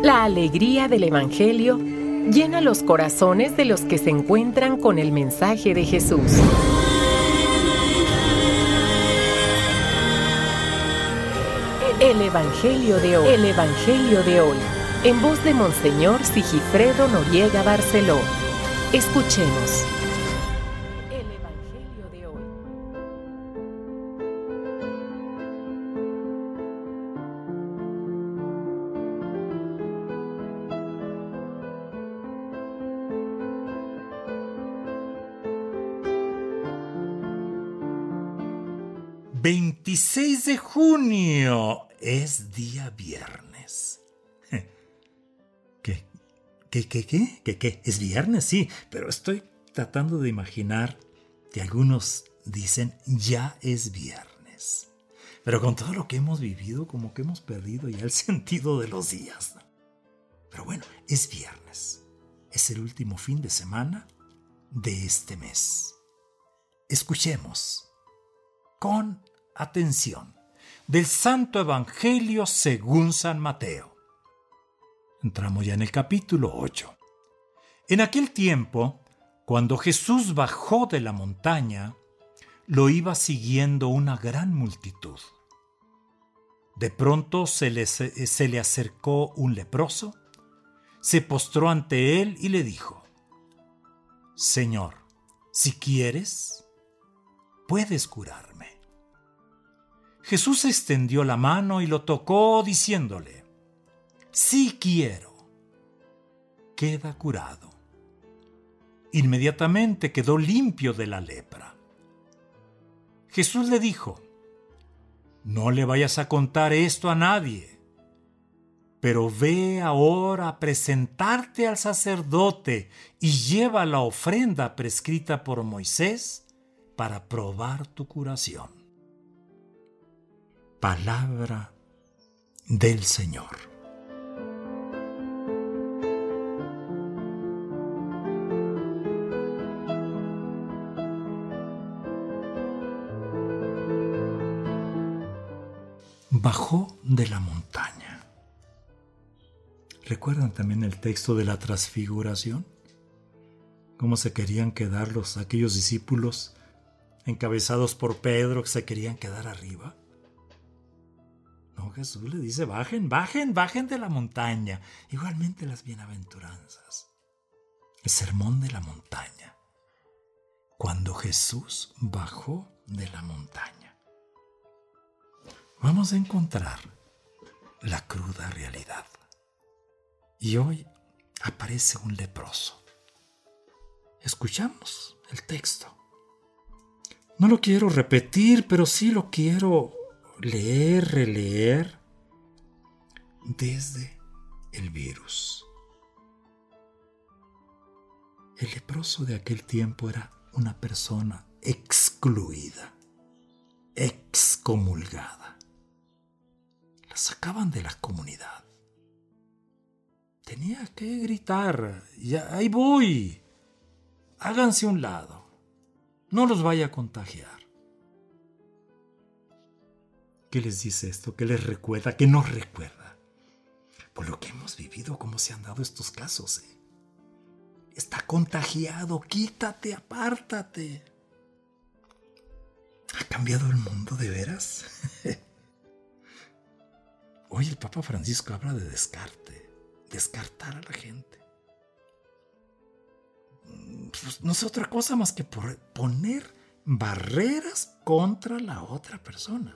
La alegría del Evangelio llena los corazones de los que se encuentran con el mensaje de Jesús. El Evangelio de hoy. El Evangelio de hoy. En voz de Monseñor Sigifredo Noriega Barceló. Escuchemos. El Evangelio de hoy. ¡26 de junio! Es día viernes. ¿Qué? ¿Es viernes? Sí, pero estoy tratando de imaginar que algunos dicen ya es viernes. Pero con todo lo que hemos vivido, como que hemos perdido ya el sentido de los días, ¿no? Pero bueno, es viernes. Es el último fin de semana de este mes. Escuchemos con atención del Santo Evangelio según San Mateo. Entramos ya en el capítulo 8. En aquel tiempo, cuando Jesús bajó de la montaña, lo iba siguiendo una gran multitud. De pronto se le acercó un leproso, se postró ante él y le dijo: Señor, si quieres, puedes curarme. Jesús extendió la mano y lo tocó diciéndole: Sí quiero, queda curado. Inmediatamente quedó limpio de la lepra. Jesús le dijo: No le vayas a contar esto a nadie, pero ve ahora a presentarte al sacerdote y lleva la ofrenda prescrita por Moisés para probar tu curación. Palabra del Señor. Bajó de la montaña. ¿Recuerdan también el texto de la transfiguración? ¿Cómo se querían quedar aquellos discípulos encabezados por Pedro que se querían quedar arriba? No, Jesús le dice: bajen de la montaña. Igualmente las bienaventuranzas. El sermón de la montaña. Cuando Jesús bajó de la montaña. Vamos a encontrar la cruda realidad. Y hoy aparece un leproso. Escuchamos el texto. No lo quiero repetir, pero sí lo quiero leer, releer desde el virus. El leproso de aquel tiempo era una persona excluida, excomulgada. La sacaban de la comunidad. Tenía que gritar: ya, ahí voy, háganse a un lado, no los vaya a contagiar. ¿Qué les dice esto? ¿Qué les recuerda? ¿Qué nos recuerda? Por lo que hemos vivido, cómo se han dado estos casos. Está contagiado, quítate, apártate. ¿Ha cambiado el mundo de veras? Hoy el Papa Francisco habla de descartar a la gente. Pues no es otra cosa más que poner barreras contra la otra persona.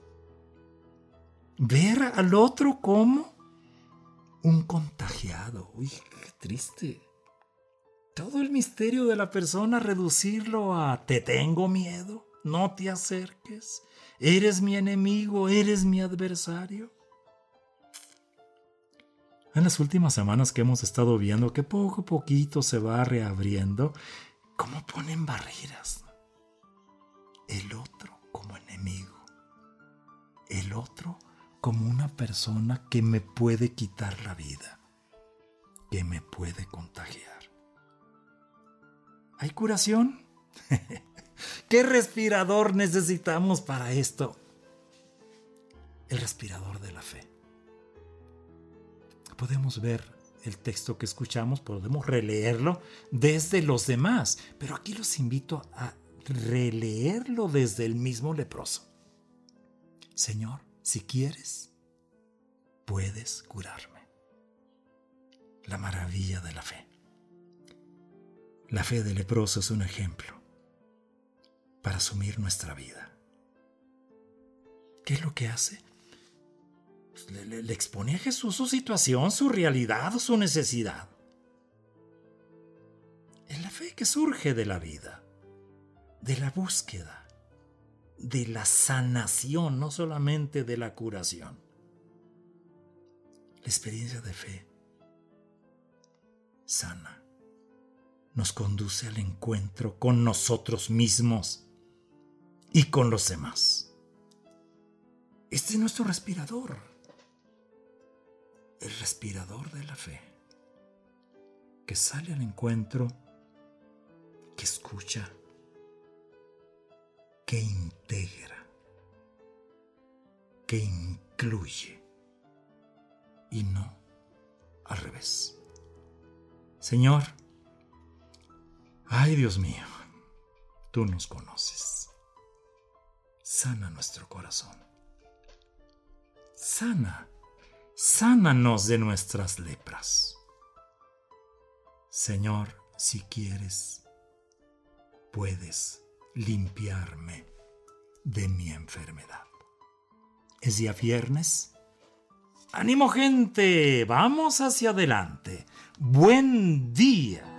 Ver al otro como un contagiado. Uy, qué triste. Todo el misterio de la persona, reducirlo a: te tengo miedo, no te acerques, eres mi enemigo, eres mi adversario. En las últimas semanas que hemos estado viendo que poco a poquito se va reabriendo, ¿cómo ponen barreras? El otro como enemigo, el otro como una persona que me puede quitar la vida, que me puede contagiar. ¿Hay curación? ¿Qué respirador necesitamos para esto? El respirador de la fe. Porque podemos ver el texto que escuchamos, podemos releerlo desde los demás, pero aquí los invito a releerlo desde el mismo leproso. Señor, si quieres, puedes curarme. La maravilla de la fe. La fe del leproso es un ejemplo para asumir nuestra vida. ¿Qué es lo que hace? Le expone a Jesús su situación, su realidad, su necesidad. Es la fe que surge de la vida, de la búsqueda, de la sanación, no solamente de la curación. La experiencia de fe sana nos conduce al encuentro con nosotros mismos y con los demás. Este es nuestro respirador, el respirador de la fe, que sale al encuentro, que escucha, que integra, que incluye, y no al revés. Señor, ay Dios mío, tú nos conoces. Sana nuestro corazón. Sánanos de nuestras lepras. Señor, si quieres, puedes limpiarme de mi enfermedad. Es día viernes. ¡Ánimo, gente! ¡Vamos hacia adelante! ¡Buen día!